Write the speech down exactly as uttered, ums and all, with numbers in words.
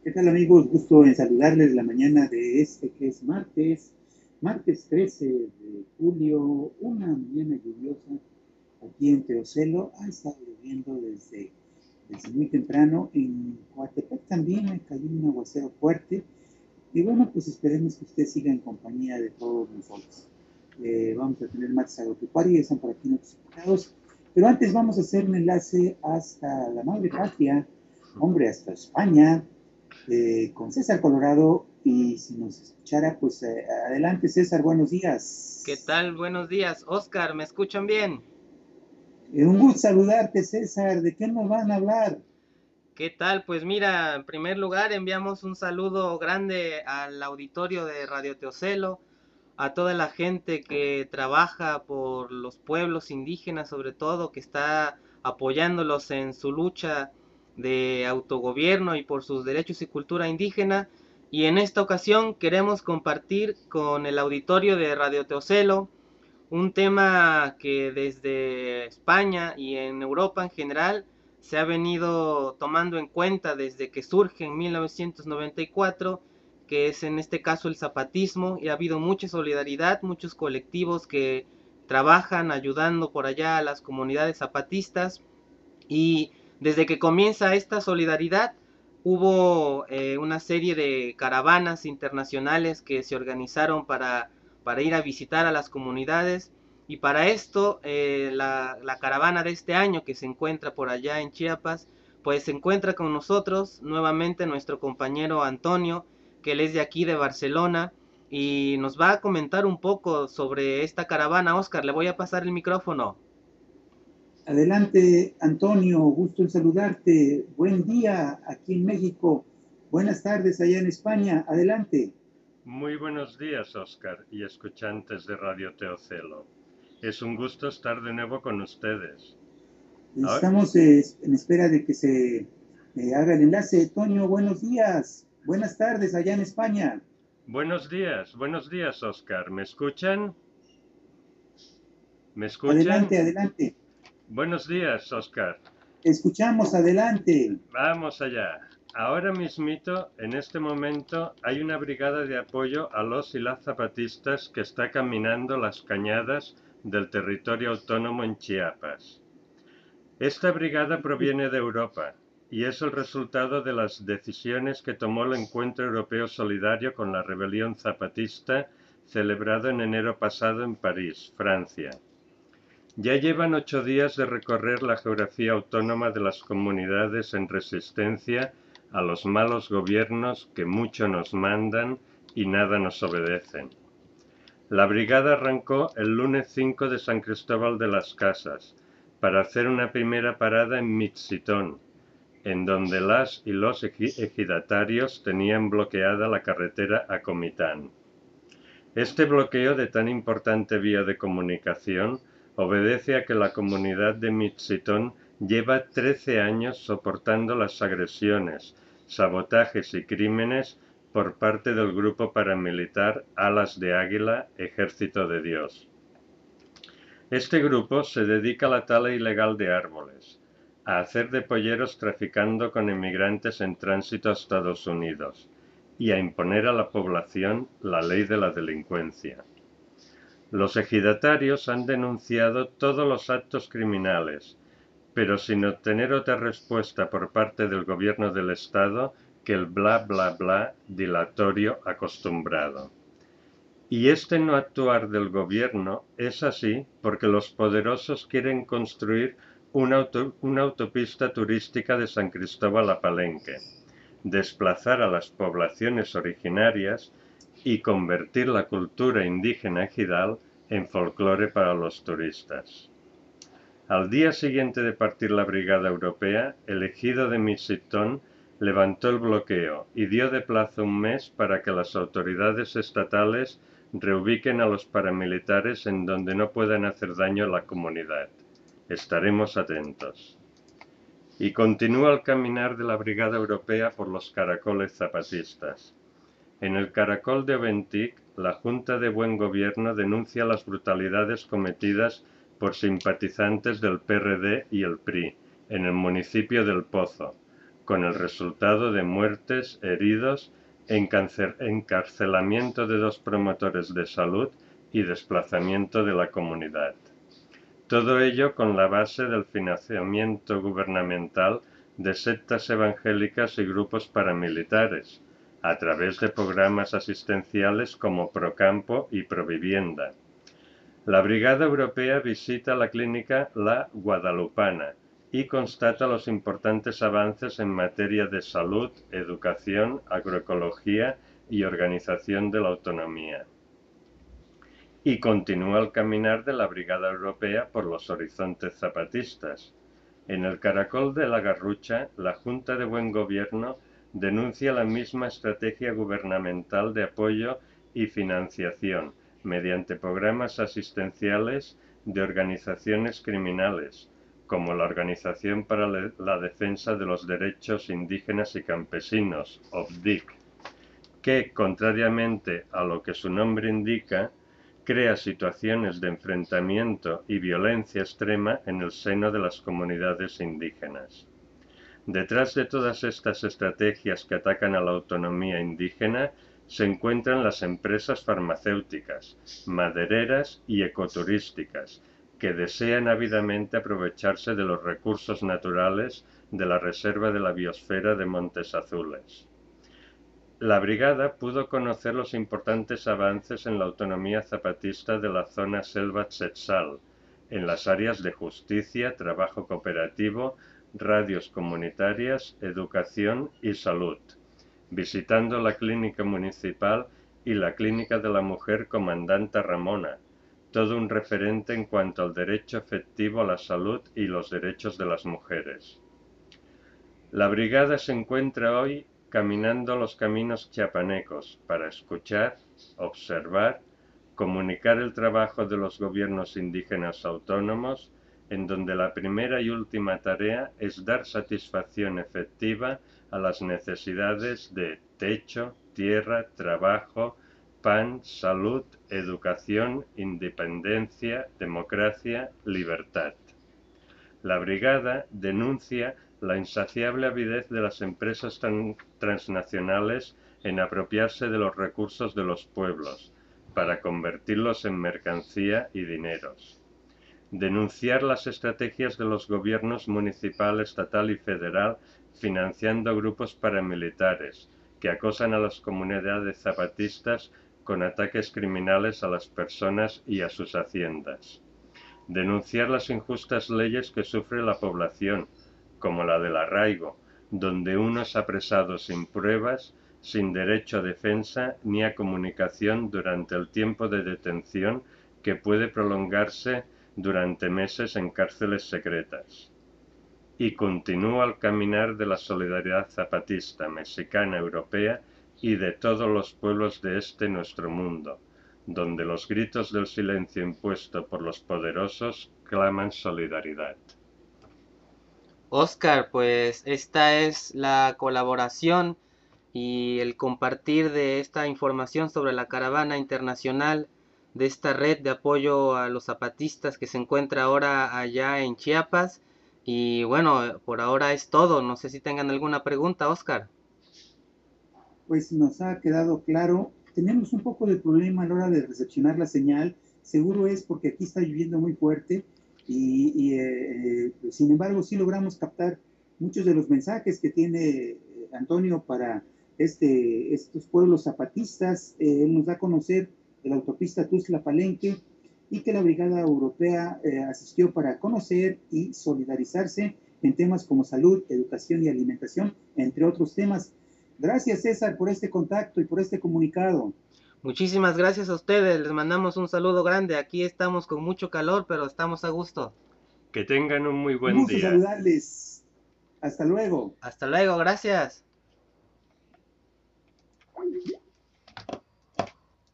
¿Qué tal amigos? Gusto en saludarles la mañana de este que es martes, martes trece de julio, una mañana lluviosa aquí en Teocelo. Ha estado lloviendo desde, desde muy temprano. En Coatepec también ha caído un aguacero fuerte. Y bueno, pues esperemos que usted siga en compañía de todos nosotros. Eh, vamos a tener martes agropecuario, ya están por aquí nuestros invitados. Pero antes vamos a hacer un enlace hasta la madre patria, hombre, hasta España, eh, con César Colorado. Y si nos escuchara, pues eh, adelante César, buenos ¿Qué días. tal? Buenos días, Oscar, ¿me escuchan bien? Eh, un gusto saludarte César, ¿de qué nos van a hablar? ¿Qué tal? Pues mira, en primer lugar enviamos un saludo grande al auditorio de Radio Teocelo, a toda la gente que trabaja por los pueblos indígenas, sobre todo, que está apoyándolos en su lucha de autogobierno y por sus derechos y cultura indígena. Y en esta ocasión queremos compartir con el auditorio de Radio Teocelo un tema que desde España y en Europa en general se ha venido tomando en cuenta desde que surge en mil novecientos noventa y cuatro, que es en este caso el zapatismo, y ha habido mucha solidaridad, muchos colectivos que trabajan ayudando por allá a las comunidades zapatistas, y desde que comienza esta solidaridad hubo eh, una serie de caravanas internacionales que se organizaron para, para ir a visitar a las comunidades. Y para esto, eh, la, la caravana de este año que se encuentra por allá en Chiapas, pues se encuentra con nosotros nuevamente nuestro compañero Antonio, que él es de aquí de Barcelona, y nos va a comentar un poco sobre esta caravana. Oscar, le voy a pasar el micrófono. Adelante Antonio, gusto en saludarte. Buen día aquí en México. Buenas tardes allá en España. Adelante. Muy buenos días, Oscar y escuchantes de Radio Teocelo. Es un gusto estar de nuevo con ustedes. Ah, Estamos eh, en espera de que se eh, haga el enlace. Toño, buenos días. Buenas tardes allá en España. buenos días, buenos días, Oscar. ¿Me escuchan? ¿Me escuchan? Adelante, adelante. Buenos días, Oscar. Escuchamos, adelante. Vamos allá. Ahora mismito, en este momento, hay una brigada de apoyo a los y las zapatistas que está caminando las cañadas del territorio autónomo en Chiapas. Esta brigada proviene de Europa y es el resultado de las decisiones que tomó el Encuentro Europeo Solidario con la Rebelión Zapatista celebrado en enero pasado en París, Francia. Ya llevan ocho días de recorrer la geografía autónoma de las comunidades en resistencia a los malos gobiernos que mucho nos mandan y nada nos obedecen. La brigada arrancó el lunes cinco de San Cristóbal de las Casas para hacer una primera parada en Mixitón, en donde las y los ejidatarios tenían bloqueada la carretera a Comitán. Este bloqueo de tan importante vía de comunicación obedece a que la comunidad de Mixitón lleva trece años soportando las agresiones, sabotajes y crímenes por parte del grupo paramilitar Alas de Águila, Ejército de Dios. Este grupo se dedica a la tala ilegal de árboles, a hacer de polleros traficando con inmigrantes en tránsito a Estados Unidos y a imponer a la población la ley de la delincuencia. Los ejidatarios han denunciado todos los actos criminales, pero sin obtener otra respuesta por parte del gobierno del Estado que el bla bla bla dilatorio acostumbrado. Y este no actuar del gobierno es así porque los poderosos quieren construir una, auto, una autopista turística de San Cristóbal a Palenque, desplazar a las poblaciones originarias y convertir la cultura indígena ejidal en folclore para los turistas. Al día siguiente de partir la Brigada Europea, el ejido de Mixitón levantó el bloqueo y dio de plazo un mes para que las autoridades estatales reubiquen a los paramilitares en donde no puedan hacer daño a la comunidad. Estaremos atentos. Y continúa el caminar de la Brigada Europea por los caracoles zapatistas. En el caracol de Oventic, la Junta de Buen Gobierno denuncia las brutalidades cometidas por simpatizantes del P R D y el P R I en el municipio del Pozo, con el resultado de muertes, heridos, encarcelamiento de dos promotores de salud y desplazamiento de la comunidad. Todo ello con la base del financiamiento gubernamental de sectas evangélicas y grupos paramilitares, a través de programas asistenciales como Procampo y Provivienda. La Brigada Europea visita la clínica La Guadalupana y constata los importantes avances en materia de salud, educación, agroecología y organización de la autonomía. Y continúa el caminar de la Brigada Europea por los horizontes zapatistas. En el Caracol de la Garrucha, la Junta de Buen Gobierno denuncia la misma estrategia gubernamental de apoyo y financiación mediante programas asistenciales de organizaciones criminales, como la Organización para la Defensa de los Derechos Indígenas y Campesinos, O B D I C, que, contrariamente a lo que su nombre indica, crea situaciones de enfrentamiento y violencia extrema en el seno de las comunidades indígenas. Detrás de todas estas estrategias que atacan a la autonomía indígena se encuentran las empresas farmacéuticas, madereras y ecoturísticas, que desean ávidamente aprovecharse de los recursos naturales de la Reserva de la Biosfera de Montes Azules. La brigada pudo conocer los importantes avances en la autonomía zapatista de la zona Selva Tzetzal, en las áreas de justicia, trabajo cooperativo, radios comunitarias, educación y salud, visitando la clínica municipal y la clínica de la mujer Comandanta Ramona, todo un referente en cuanto al derecho efectivo a la salud y los derechos de las mujeres. La brigada se encuentra hoy caminando los caminos chiapanecos para escuchar, observar, comunicar el trabajo de los gobiernos indígenas autónomos, en donde la primera y última tarea es dar satisfacción efectiva a las necesidades de techo, tierra, trabajo, pan, salud, educación, independencia, democracia, libertad. La brigada denuncia la insaciable avidez de las empresas transnacionales en apropiarse de los recursos de los pueblos, para convertirlos en mercancía y dineros. Denunciar las estrategias de los gobiernos municipal, estatal y federal financiando grupos paramilitares que acosan a las comunidades zapatistas con ataques criminales a las personas y a sus haciendas. Denunciar las injustas leyes que sufre la población, como la del arraigo, donde uno es apresado sin pruebas, sin derecho a defensa ni a comunicación durante el tiempo de detención que puede prolongarse durante meses en cárceles secretas. Y continúa el caminar de la solidaridad zapatista, mexicana, europea y de todos los pueblos de este nuestro mundo, donde los gritos del silencio impuesto por los poderosos claman solidaridad. Oscar, pues esta es la colaboración y el compartir de esta información sobre la caravana internacional de esta red de apoyo a los zapatistas que se encuentra ahora allá en Chiapas. Y bueno, por ahora es todo. No sé si tengan alguna pregunta, Oscar. Pues nos ha quedado claro. Tenemos un poco de problema a la hora de recepcionar la señal. Seguro es porque aquí está lloviendo muy fuerte y, y eh, pues, sin embargo sí logramos captar muchos de los mensajes que tiene Antonio para este, estos pueblos zapatistas. Eh, él nos da a conocer de la autopista Tuxtla-Palenque y que la Brigada Europea eh, asistió para conocer y solidarizarse en temas como salud, educación y alimentación, entre otros temas. Gracias, César, por este contacto y por este comunicado. Muchísimas gracias a ustedes, les mandamos un saludo grande. Aquí estamos con mucho calor, pero estamos a gusto. Que tengan un muy buen Un gusto día. saludarles. Hasta luego. Hasta luego, gracias.